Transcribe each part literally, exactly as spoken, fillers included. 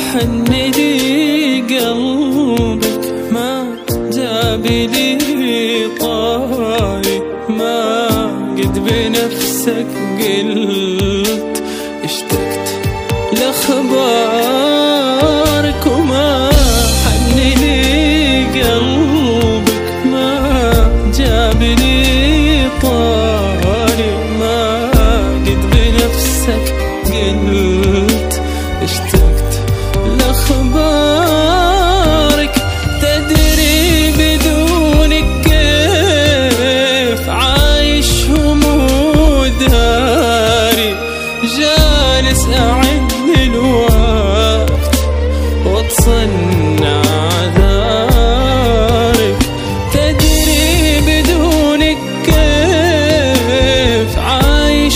حن لي قلبك ما جابلي طاري، ما قد بنفسك قلت اشتقت لأخبارك، وما حن لي قلبك ما جابلي طاري، ما قد بنفسك قلت اشتقت لأخبارك. تدري بدونك كيف عايش ومداري، جالس أعد الوقت واتصنع عذارك. تدري بدونك كيف عايش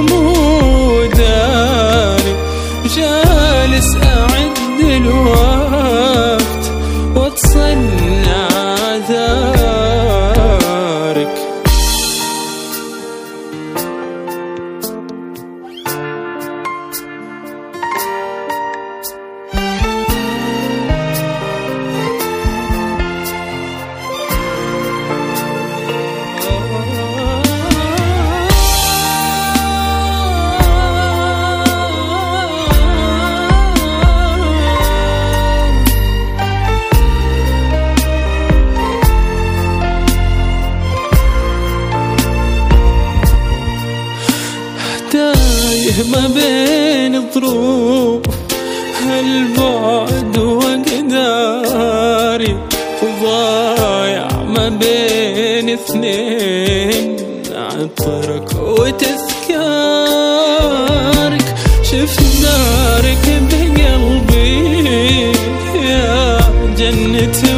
ومداري، جالس أعد الوقت واتصنع عذارك. تايه ما بين ظروف هالبعد وقداري، وضايع ما بين اثنين عطرك وتذكارك. شفت نارك بقلبي يا جنتي